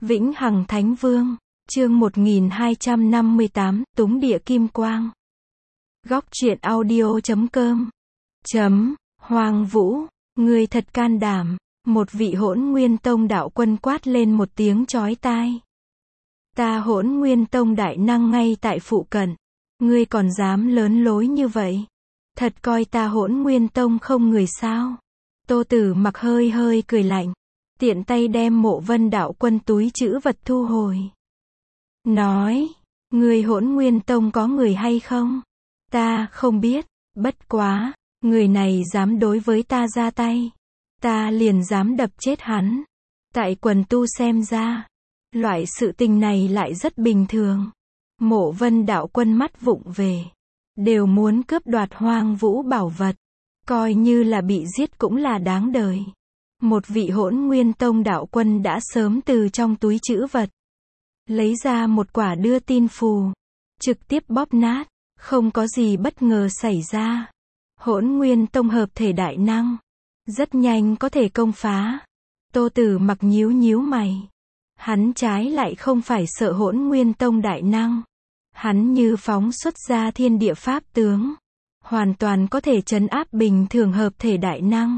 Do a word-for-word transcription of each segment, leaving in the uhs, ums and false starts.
Vĩnh Hằng Thánh Vương, chương một nghìn hai trăm năm mươi tám, Túng Địa Kim Quang. Góc truyện audio chấm com. Chấm, Hoàng Vũ, ngươi thật can đảm, một vị Hỗn Nguyên Tông đạo quân quát lên một tiếng chói tai. Ta Hỗn Nguyên Tông đại năng ngay tại phụ cận, ngươi còn dám lớn lối như vậy? Thật coi ta Hỗn Nguyên Tông không người sao? Tô Tử Mặc hơi hơi cười lạnh, tiện tay đem Mộ Vân đạo quân túi trữ vật thu hồi. Nói, người Hỗn Nguyên Tông có người hay không? Ta không biết, bất quá, người này dám đối với ta ra tay, ta liền dám đập chết hắn. Tại quần tu xem ra, loại sự tình này lại rất bình thường. Mộ Vân đạo quân mắt vụng về, đều muốn cướp đoạt Hoang Vũ bảo vật, coi như là bị giết cũng là đáng đời. Một vị Hỗn Nguyên Tông đạo quân đã sớm từ trong túi trữ vật lấy ra một quả đưa tin phù, trực tiếp bóp nát, không có gì bất ngờ xảy ra. Hỗn Nguyên Tông hợp thể đại năng, rất nhanh có thể công phá. Tô Tử Mặc nhíu nhíu mày, hắn trái lại không phải sợ Hỗn Nguyên Tông đại năng, hắn như phóng xuất ra thiên địa pháp tướng, hoàn toàn có thể trấn áp bình thường hợp thể đại năng.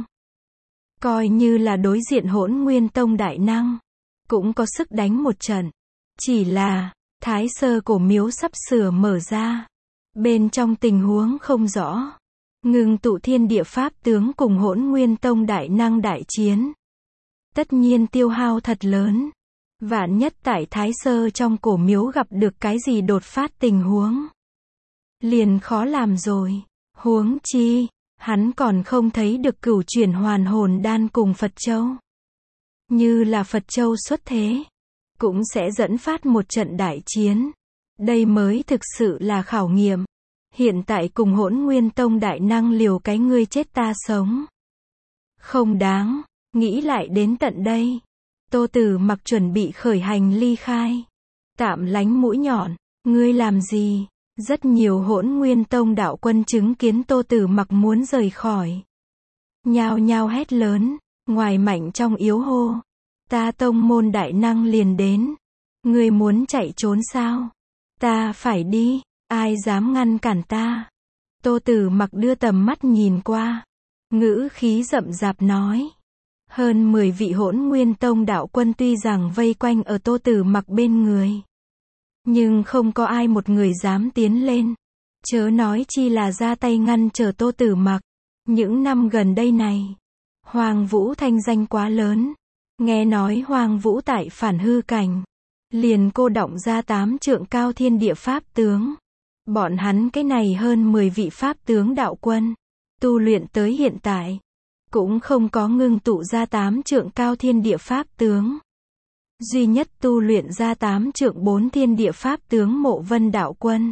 Coi như là đối diện Hỗn Nguyên Tông đại năng, cũng có sức đánh một trận. Chỉ là, Thái Sơ Cổ Miếu sắp sửa mở ra, bên trong tình huống không rõ, ngưng tụ thiên địa pháp tướng cùng Hỗn Nguyên Tông đại năng đại chiến, tất nhiên tiêu hao thật lớn. Vạn nhất tại Thái Sơ trong cổ miếu gặp được cái gì đột phát tình huống, liền khó làm rồi. Huống chi, hắn còn không thấy được cửu chuyển hoàn hồn đan cùng Phật Châu. Như là Phật Châu xuất thế, cũng sẽ dẫn phát một trận đại chiến. Đây mới thực sự là khảo nghiệm. Hiện tại cùng Hỗn Nguyên Tông đại năng liều cái ngươi chết ta sống, không đáng. Nghĩ lại đến tận đây, Tô Tử Mặc chuẩn bị khởi hành ly khai. Tạm lánh mũi nhọn, ngươi làm gì? Rất nhiều Hỗn Nguyên Tông đạo quân chứng kiến Tô Tử Mặc muốn rời khỏi, nhao nhao hét lớn, ngoài mạnh trong yếu hô. Ta tông môn đại năng liền đến, ngươi muốn chạy trốn sao? Ta phải đi, ai dám ngăn cản ta? Tô Tử Mặc đưa tầm mắt nhìn qua, ngữ khí rậm rạp nói. Hơn mười vị Hỗn Nguyên Tông đạo quân tuy rằng vây quanh ở Tô Tử Mặc bên người, nhưng không có ai một người dám tiến lên, chớ nói chi là ra tay ngăn trở Tô Tử Mặc. Những năm gần đây này, Hoàng Vũ thanh danh quá lớn, nghe nói Hoàng Vũ tại phản hư cảnh, liền cô động ra tám trượng cao thiên địa pháp tướng. Bọn hắn cái này hơn mười vị pháp tướng đạo quân, tu luyện tới hiện tại, cũng không có ngưng tụ ra tám trượng cao thiên địa pháp tướng. Duy nhất tu luyện ra tám trượng bốn thiên địa pháp tướng Mộ Vân đạo quân,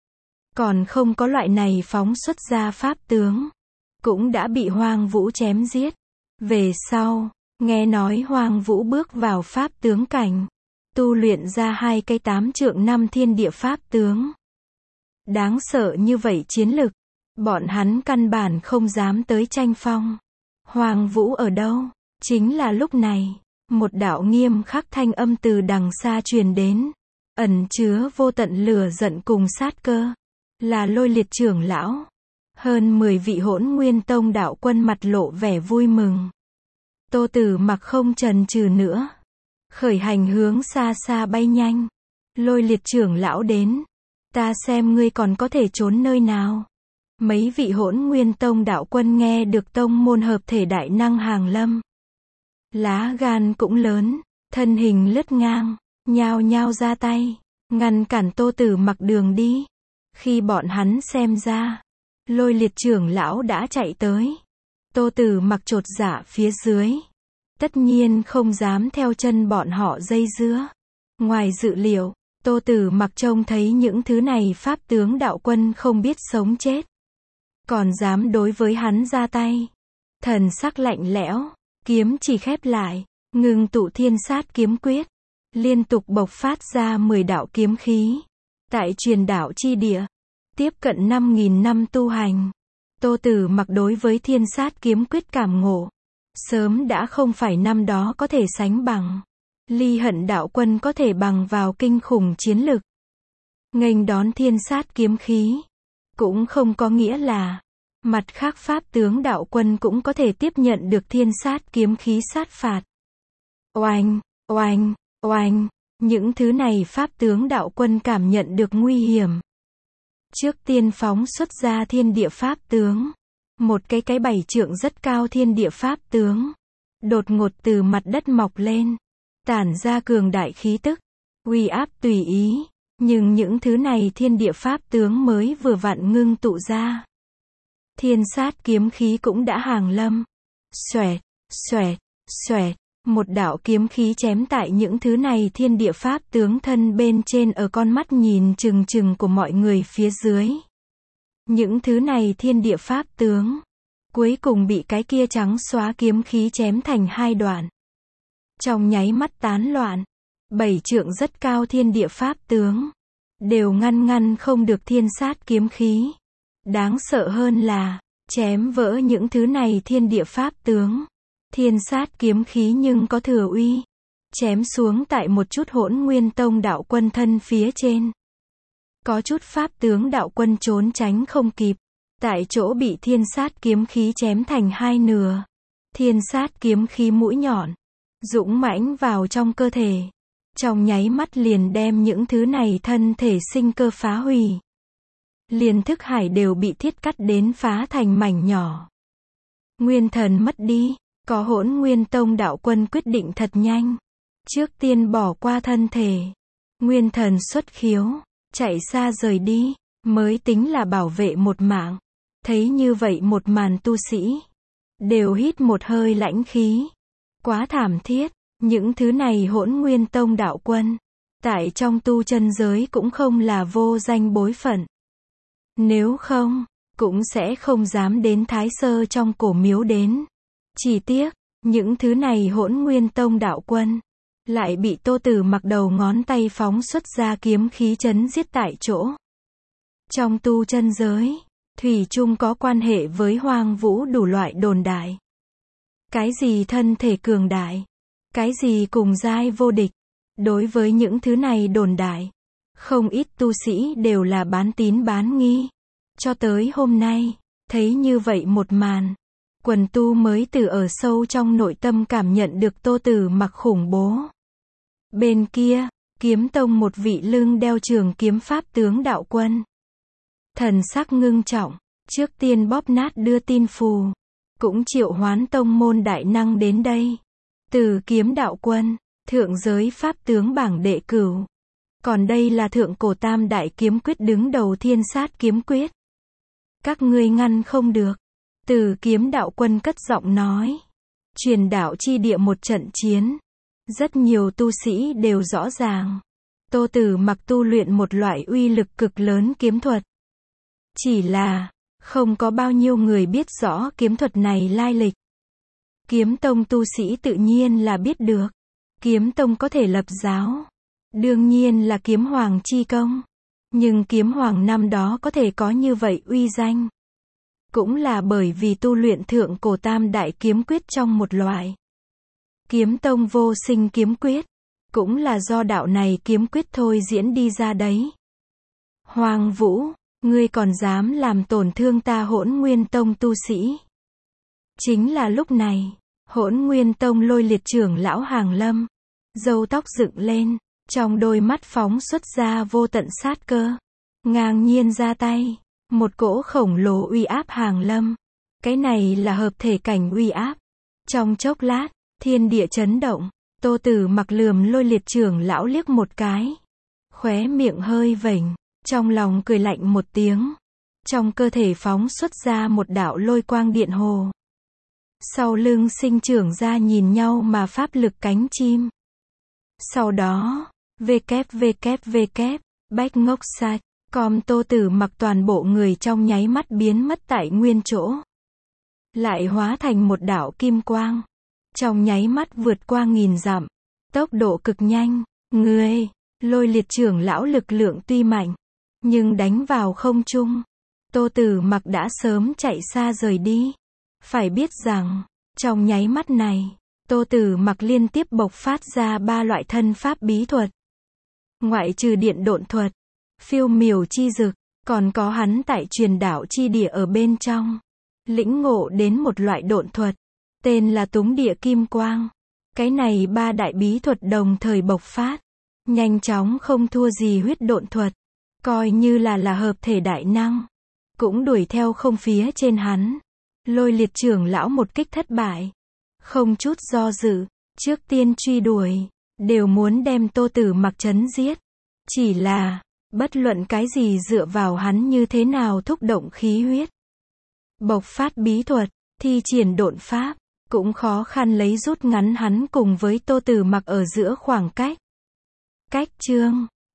còn không có loại này phóng xuất ra pháp tướng, cũng đã bị Hoang Vũ chém giết. Về sau, nghe nói Hoang Vũ bước vào pháp tướng cảnh, tu luyện ra hai cây tám trượng năm thiên địa pháp tướng. Đáng sợ như vậy chiến lực, bọn hắn căn bản không dám tới tranh phong. Hoang Vũ ở đâu? Chính là lúc này, một đạo nghiêm khắc thanh âm từ đằng xa truyền đến, ẩn chứa vô tận lửa giận cùng sát cơ. Là Lôi Liệt trưởng lão. Hơn mười vị Hỗn Nguyên Tông đạo quân mặt lộ vẻ vui mừng. Tô Tử Mặc không chần chừ nữa, khởi hành hướng xa xa bay nhanh. Lôi Liệt trưởng lão đến, ta xem ngươi còn có thể trốn nơi nào. Mấy vị Hỗn Nguyên Tông đạo quân nghe được tông môn hợp thể đại năng hàng lâm, lá gan cũng lớn, thân hình lướt ngang, nhao nhao ra tay, ngăn cản Tô Tử Mặc đường đi. Khi bọn hắn xem ra, Lôi Liệt trưởng lão đã chạy tới, Tô Tử Mặc chột dạ phía dưới, tất nhiên không dám theo chân bọn họ dây dưa. Ngoài dự liệu, Tô Tử Mặc trông thấy những thứ này pháp tướng đạo quân không biết sống chết, còn dám đối với hắn ra tay. Thần sắc lạnh lẽo, kiếm chỉ khép lại, ngưng tụ thiên sát kiếm quyết, liên tục bộc phát ra mười đạo kiếm khí. Tại truyền đạo chi địa, tiếp cận năm nghìn năm tu hành, Tô Tử Mặc đối với thiên sát kiếm quyết cảm ngộ, sớm đã không phải năm đó có thể sánh bằng. Ly Hận đạo quân có thể bằng vào kinh khủng chiến lực nghênh đón thiên sát kiếm khí. Cũng không có nghĩa là mặt khác pháp tướng đạo quân cũng có thể tiếp nhận được thiên sát kiếm khí sát phạt. Oanh, oanh, oanh, những thứ này pháp tướng đạo quân cảm nhận được nguy hiểm. Trước tiên phóng xuất ra thiên địa pháp tướng. Một cái cái bảy trượng rất cao thiên địa pháp tướng. Đột ngột từ mặt đất mọc lên. Tản ra cường đại khí tức. Uy áp tùy ý. Nhưng những thứ này thiên địa pháp tướng mới vừa vặn ngưng tụ ra. Thiên sát kiếm khí cũng đã hàng lâm. Xoẹt, xoẹt, xoẹt. Một đạo kiếm khí chém tại những thứ này thiên địa pháp tướng thân bên trên ở con mắt nhìn chừng chừng của mọi người phía dưới. Những thứ này thiên địa pháp tướng. Cuối cùng bị cái kia trắng xóa kiếm khí chém thành hai đoạn. Trong nháy mắt tán loạn. Bảy trượng rất cao thiên địa pháp tướng. Đều ngăn ngăn không được thiên sát kiếm khí. Đáng sợ hơn là, chém vỡ những thứ này thiên địa pháp tướng. Thiên sát kiếm khí nhưng có thừa uy. Chém xuống tại một chút Hỗn Nguyên Tông đạo quân thân phía trên. Có chút pháp tướng đạo quân trốn tránh không kịp. Tại chỗ bị thiên sát kiếm khí chém thành hai nửa. Thiên sát kiếm khí mũi nhọn. Dũng mãnh vào trong cơ thể. Trong nháy mắt liền đem những thứ này thân thể sinh cơ phá hủy. Liền thức hải đều bị thiết cắt đến phá thành mảnh nhỏ. Nguyên thần mất đi. Có Hỗn Nguyên Tông đạo quân quyết định thật nhanh. Trước tiên bỏ qua thân thể. Nguyên thần xuất khiếu. Chạy xa rời đi. Mới tính là bảo vệ một mạng. Thấy như vậy một màn tu sĩ. Đều hít một hơi lãnh khí. Quá thảm thiết. Những thứ này Hỗn Nguyên Tông đạo quân. Tại trong tu chân giới cũng không là vô danh bối phận. Nếu không, cũng sẽ không dám đến Thái Sơ trong cổ miếu đến. Chỉ tiếc, những thứ này Hỗn Nguyên Tông đạo quân. Lại bị Tô Tử Mặc đầu ngón tay phóng xuất ra kiếm khí chấn giết tại chỗ. Trong tu chân giới, thủy chung có quan hệ với hoang vũ đủ loại đồn đại. Cái gì thân thể cường đại? Cái gì cùng giai vô địch? Đối với những thứ này đồn đại, không ít tu sĩ đều là bán tín bán nghi. Cho tới hôm nay, thấy như vậy một màn. Quần tu mới từ ở sâu trong nội tâm cảm nhận được Tô Tử Mặc khủng bố. Bên kia, Kiếm Tông một vị lưng đeo trường kiếm pháp tướng đạo quân. Thần sắc ngưng trọng, trước tiên bóp nát đưa tin phù. Cũng triệu hoán tông môn đại năng đến đây. Từ Kiếm đạo quân, thượng giới pháp tướng bảng đệ cửu. Còn đây là thượng cổ tam đại kiếm quyết đứng đầu thiên sát kiếm quyết. Các ngươi ngăn không được. Từ Kiếm đạo quân cất giọng nói. Truyền đạo chi địa một trận chiến. Rất nhiều tu sĩ đều rõ ràng. Tô Tử Mặc tu luyện một loại uy lực cực lớn kiếm thuật. Chỉ là, không có bao nhiêu người biết rõ kiếm thuật này lai lịch. Kiếm Tông tu sĩ tự nhiên là biết được. Kiếm Tông có thể lập giáo. Đương nhiên là Kiếm Hoàng chi công. Nhưng Kiếm Hoàng năm đó có thể có như vậy uy danh. Cũng là bởi vì tu luyện thượng cổ tam đại kiếm quyết trong một loại. Kiếm Tông vô sinh kiếm quyết. Cũng là do đạo này kiếm quyết thôi diễn đi ra đấy. Hoàng Vũ, ngươi còn dám làm tổn thương ta Hỗn Nguyên Tông tu sĩ. Chính là lúc này, Hỗn Nguyên Tông Lôi Liệt trưởng lão hàng lâm. Râu tóc dựng lên, trong đôi mắt phóng xuất ra vô tận sát cơ. Ngang nhiên ra tay, một cỗ khổng lồ uy áp hàng lâm. Cái này là hợp thể cảnh uy áp. Trong chốc lát, thiên địa chấn động. Tô Tử Mặc lườm Lôi Liệt trưởng lão liếc một cái. Khóe miệng hơi vểnh, trong lòng cười lạnh một tiếng. Trong cơ thể phóng xuất ra một đạo lôi quang điện hồ. Sau lưng sinh trưởng ra nhìn nhau mà pháp lực cánh chim. Sau đó, www, bách ngốc sạch, com Tô Tử Mặc toàn bộ người trong nháy mắt biến mất tại nguyên chỗ. Lại hóa thành một đạo kim quang. Trong nháy mắt vượt qua nghìn dặm. Tốc độ cực nhanh. Người, Lôi Liệt trưởng lão lực lượng tuy mạnh. Nhưng đánh vào không trung. Tô Tử Mặc đã sớm chạy xa rời đi. Phải biết rằng, trong nháy mắt này, Tô Tử Mặc liên tiếp bộc phát ra ba loại thân pháp bí thuật. Ngoại trừ điện độn thuật, phiêu miểu chi dực, còn có hắn tại truyền đạo chi địa ở bên trong. Lĩnh ngộ đến một loại độn thuật, tên là túng địa kim quang. Cái này ba đại bí thuật đồng thời bộc phát, nhanh chóng không thua gì huyết độn thuật, coi như là là hợp thể đại năng, cũng đuổi theo không phía trên hắn. Lôi Liệt trưởng lão một kích thất bại, không chút do dự, trước tiên truy đuổi, đều muốn đem Tô Tử Mặc chấn giết. Chỉ là, bất luận cái gì dựa vào hắn như thế nào thúc động khí huyết, bộc phát bí thuật, thi triển độn pháp, cũng khó khăn lấy rút ngắn hắn cùng với Tô Tử Mặc ở giữa khoảng cách. Cách chương